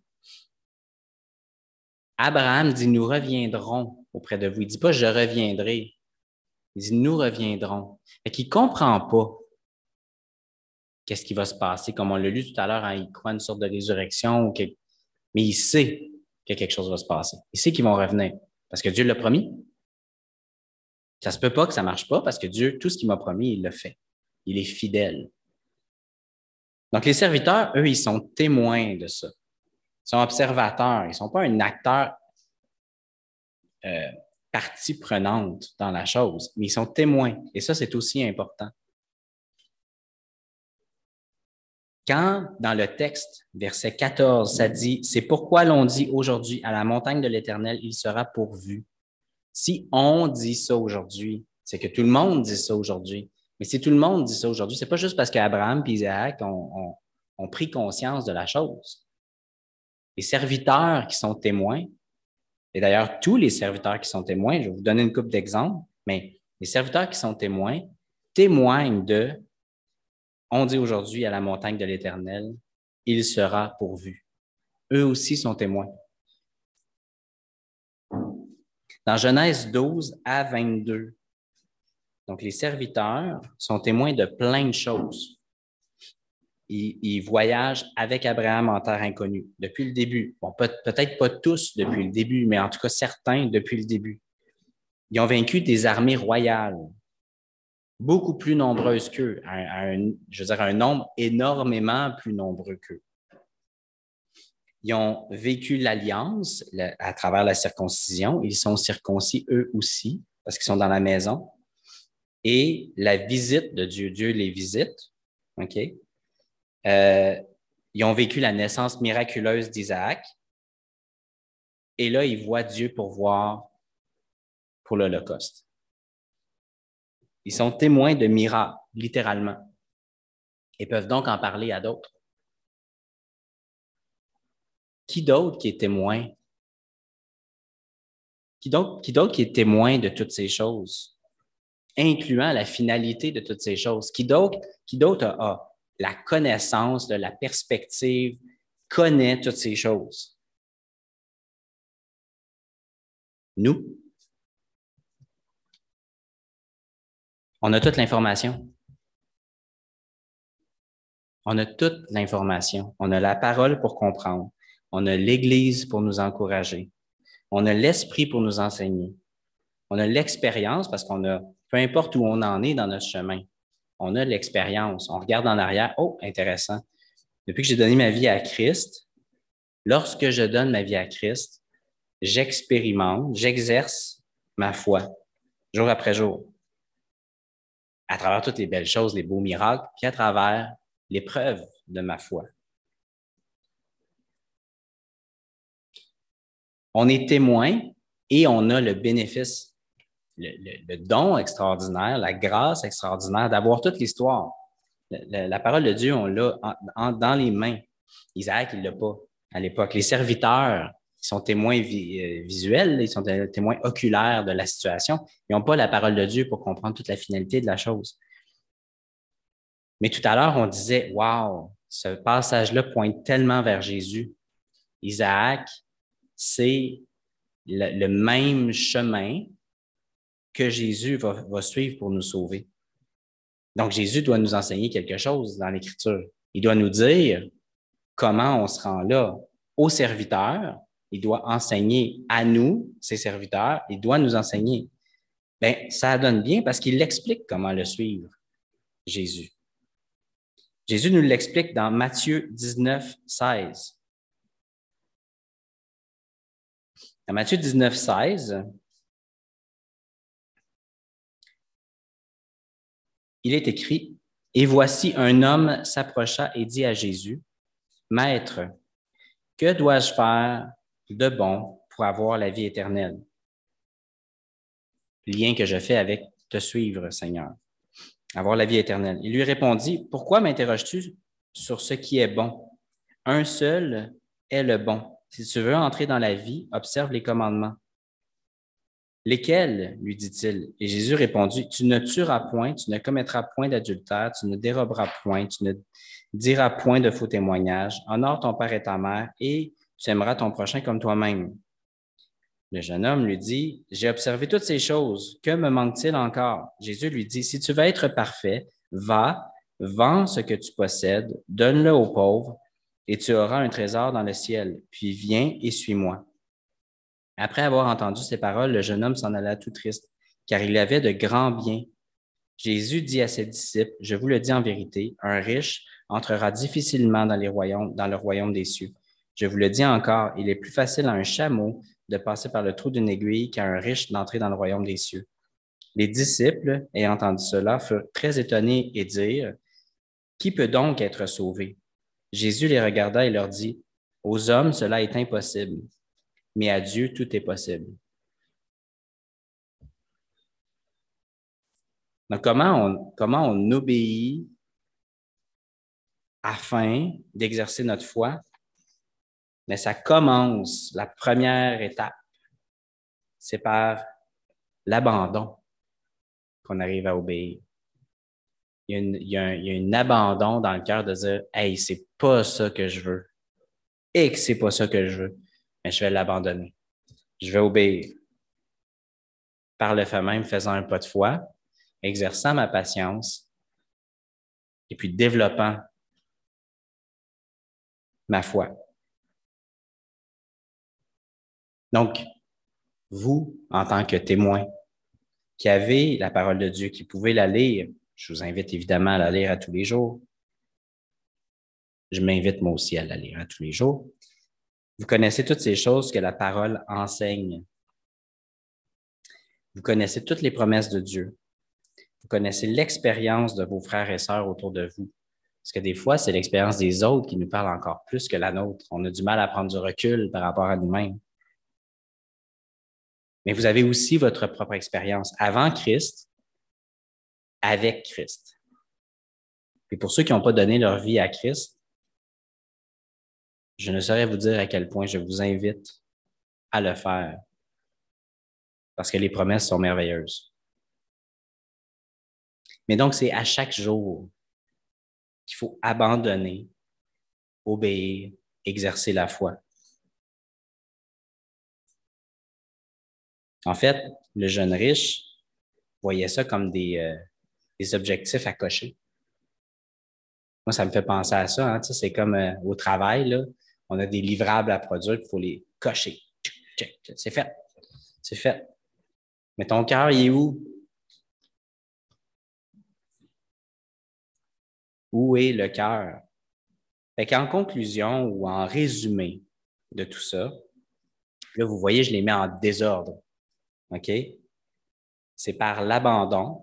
Speaker 1: Abraham dit, nous reviendrons auprès de vous. Il ne dit pas, je reviendrai. Il dit, nous reviendrons. Fait qu'il ne comprend pas qu'est-ce qui va se passer. Comme on l'a lu tout à l'heure, hein, il croit une sorte de résurrection, ou quelque... mais il sait que quelque chose va se passer. Il sait qu'ils vont revenir parce que Dieu l'a promis. Ça se peut pas que ça marche pas parce que Dieu, tout ce qu'il m'a promis, il le fait. Il est fidèle. Donc, les serviteurs, eux, ils sont témoins de ça. Ils sont observateurs. Ils ne sont pas un acteur euh, partie prenante dans la chose, mais ils sont témoins. Et ça, c'est aussi important. Quand, dans le texte, verset quatorze, ça dit « C'est pourquoi l'on dit aujourd'hui, à la montagne de l'Éternel, il sera pourvu. » Si on dit ça aujourd'hui, c'est que tout le monde dit ça aujourd'hui. Mais si tout le monde dit ça aujourd'hui, c'est pas juste parce qu'Abraham et Isaac ont, ont, ont pris conscience de la chose. Les serviteurs qui sont témoins, et d'ailleurs tous les serviteurs qui sont témoins, je vais vous donner une couple d'exemples, mais les serviteurs qui sont témoins témoignent de « On dit aujourd'hui à la montagne de l'Éternel, il sera pourvu. » Eux aussi sont témoins. Dans Genèse douze à vingt-deux, donc les serviteurs sont témoins de plein de choses. Ils, ils voyagent avec Abraham en terre inconnue depuis le début. Bon, peut, peut-être pas tous depuis le début, mais en tout cas certains depuis le début. Ils ont vaincu des armées royales, beaucoup plus nombreuses qu'eux, un, un, je veux dire un nombre énormément plus nombreux qu'eux. Ils ont vécu l'alliance à travers la circoncision. Ils sont circoncis eux aussi, parce qu'ils sont dans la maison. Et la visite de Dieu, Dieu les visite, OK? Euh, ils ont vécu la naissance miraculeuse d'Isaac. Et là, ils voient Dieu pourvoir pour l'Holocauste. Ils sont témoins de miracles, littéralement, et peuvent donc en parler à d'autres. Qui d'autre qui est témoin? Qui d'autre, qui d'autre qui est témoin de toutes ces choses, incluant la finalité de toutes ces choses? Qui d'autre, qui d'autre a, a la connaissance, de la perspective, connaît toutes ces choses? Nous. On a toute l'information. On a toute l'information. On a la parole pour comprendre. On a l'Église pour nous encourager. On a l'Esprit pour nous enseigner. On a l'expérience parce qu'on a, peu importe où on en est dans notre chemin, on a l'expérience. On regarde en arrière. Oh, intéressant. Depuis que j'ai donné ma vie à Christ, lorsque je donne ma vie à Christ, j'expérimente, j'exerce ma foi, jour après jour, à travers toutes les belles choses, les beaux miracles, puis à travers l'épreuve de ma foi. On est témoin et on a le bénéfice, le, le, le don extraordinaire, la grâce extraordinaire d'avoir toute l'histoire. La, la parole de Dieu, on l'a en, en, dans les mains. Isaac, il ne l'a pas à l'époque. Les serviteurs, ils sont témoins vi, visuels, ils sont témoins oculaires de la situation. Ils n'ont pas la parole de Dieu pour comprendre toute la finalité de la chose. Mais tout à l'heure, on disait, wow, ce passage-là pointe tellement vers Jésus. Isaac, c'est le, le même chemin que Jésus va, va suivre pour nous sauver. Donc, Jésus doit nous enseigner quelque chose dans l'Écriture. Il doit nous dire comment on se rend là aux serviteurs. Il doit enseigner à nous, ses serviteurs. Il doit nous enseigner. Bien, ça donne bien parce qu'il explique comment le suivre, Jésus. Jésus nous l'explique dans Matthieu dix-neuf, seize. Dans Matthieu dix-neuf, seize, il est écrit « Et voici un homme s'approcha et dit à Jésus, « Maître, que dois-je faire de bon pour avoir la vie éternelle? » Lien que je fais avec te suivre, Seigneur, avoir la vie éternelle. Il lui répondit, « Pourquoi m'interroges-tu sur ce qui est bon? Un seul est le bon. Si tu veux entrer dans la vie, observe les commandements. » Lesquels, lui dit-il. Et Jésus répondit, tu ne tueras point, tu ne commettras point d'adultère, tu ne déroberas point, tu ne diras point de faux témoignages, honore ton père et ta mère, et tu aimeras ton prochain comme toi-même. Le jeune homme lui dit, j'ai observé toutes ces choses, que me manque-t-il encore? Jésus lui dit, si tu veux être parfait, va, vends ce que tu possèdes, donne-le aux pauvres, et tu auras un trésor dans le ciel, puis viens et suis-moi. Après avoir entendu ces paroles, le jeune homme s'en alla tout triste, car il avait de grands biens. Jésus dit à ses disciples, je vous le dis en vérité, un riche entrera difficilement dans, les royaumes, dans le royaume des cieux. Je vous le dis encore, il est plus facile à un chameau de passer par le trou d'une aiguille qu'à un riche d'entrer dans le royaume des cieux. Les disciples, ayant entendu cela, furent très étonnés et dirent, qui peut donc être sauvé? Jésus les regarda et leur dit, aux hommes, cela est impossible, mais à Dieu, tout est possible. Donc, comment on, comment on obéit afin d'exercer notre foi? Mais ça commence, la première étape, c'est par l'abandon qu'on arrive à obéir. Il y a, une, il y a un, il y a un abandon dans le cœur de dire « Hey, c'est pas ça que je veux. Et que c'est pas ça que je veux. » Mais je vais l'abandonner. Je vais obéir. Par le fait même, faisant un pas de foi, exerçant ma patience et puis développant ma foi. Donc, vous, en tant que témoin, qui avez la parole de Dieu, qui pouvez la lire, je vous invite évidemment à la lire à tous les jours. Je m'invite moi aussi à la lire à tous les jours. Vous connaissez toutes ces choses que la parole enseigne. Vous connaissez toutes les promesses de Dieu. Vous connaissez l'expérience de vos frères et sœurs autour de vous. Parce que des fois, c'est l'expérience des autres qui nous parle encore plus que la nôtre. On a du mal à prendre du recul par rapport à nous-mêmes. Mais vous avez aussi votre propre expérience avant Christ, avec Christ. Et pour ceux qui n'ont pas donné leur vie à Christ, je ne saurais vous dire à quel point je vous invite à le faire. Parce que les promesses sont merveilleuses. Mais donc, c'est à chaque jour qu'il faut abandonner, obéir, exercer la foi. En fait, le jeune riche voyait ça comme des, euh, des objectifs à cocher. Moi, ça me fait penser à ça. Hein, tu sais, c'est comme euh, au travail, là, on a des livrables à produire, il faut les cocher. C'est fait. C'est fait. Mais ton cœur, il est où? Où est le cœur? Fait qu'en conclusion ou en résumé de tout ça, là, vous voyez, je les mets en désordre. OK? C'est par l'abandon,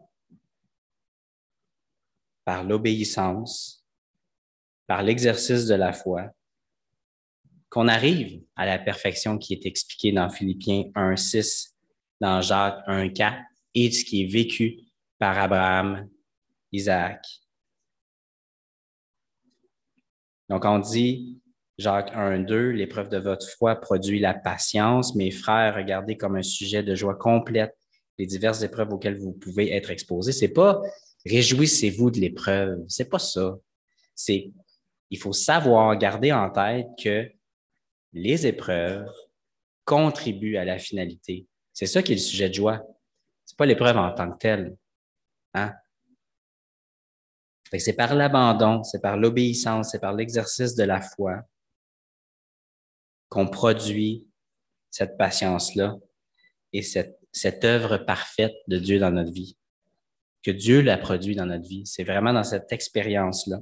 Speaker 1: par l'obéissance, par l'exercice de la foi, qu'on arrive à la perfection qui est expliquée dans Philippiens un six, dans Jacques un quatre, et ce qui est vécu par Abraham, Isaac. Donc, on dit, Jacques un deux, l'épreuve de votre foi produit la patience. Mes frères, regardez comme un sujet de joie complète les diverses épreuves auxquelles vous pouvez être exposés. C'est pas réjouissez-vous de l'épreuve. C'est pas ça. C'est, il faut savoir garder en tête que les épreuves contribuent à la finalité. C'est ça qui est le sujet de joie. C'est pas l'épreuve en tant que telle. Hein? C'est par l'abandon, c'est par l'obéissance, c'est par l'exercice de la foi qu'on produit cette patience-là et cette, cette œuvre parfaite de Dieu dans notre vie. Que Dieu l'a produit dans notre vie. C'est vraiment dans cette expérience-là.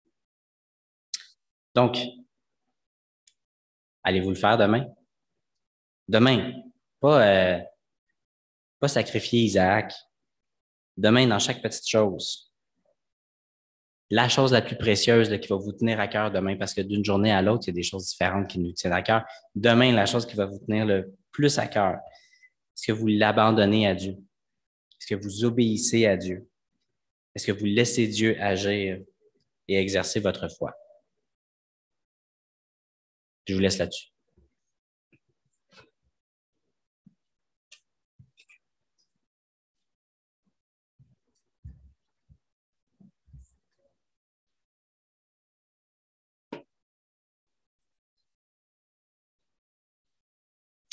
Speaker 1: Donc, allez-vous le faire demain? Demain. Pas, euh, pas sacrifier Isaac. Demain, dans chaque petite chose. La chose la plus précieuse là, qui va vous tenir à cœur demain, parce que d'une journée à l'autre, il y a des choses différentes qui nous tiennent à cœur. Demain, la chose qui va vous tenir le plus à cœur, est-ce que vous l'abandonnez à Dieu? Est-ce que vous obéissez à Dieu? Est-ce que vous laissez Dieu agir et exercer votre foi? Je vous laisse là-dessus.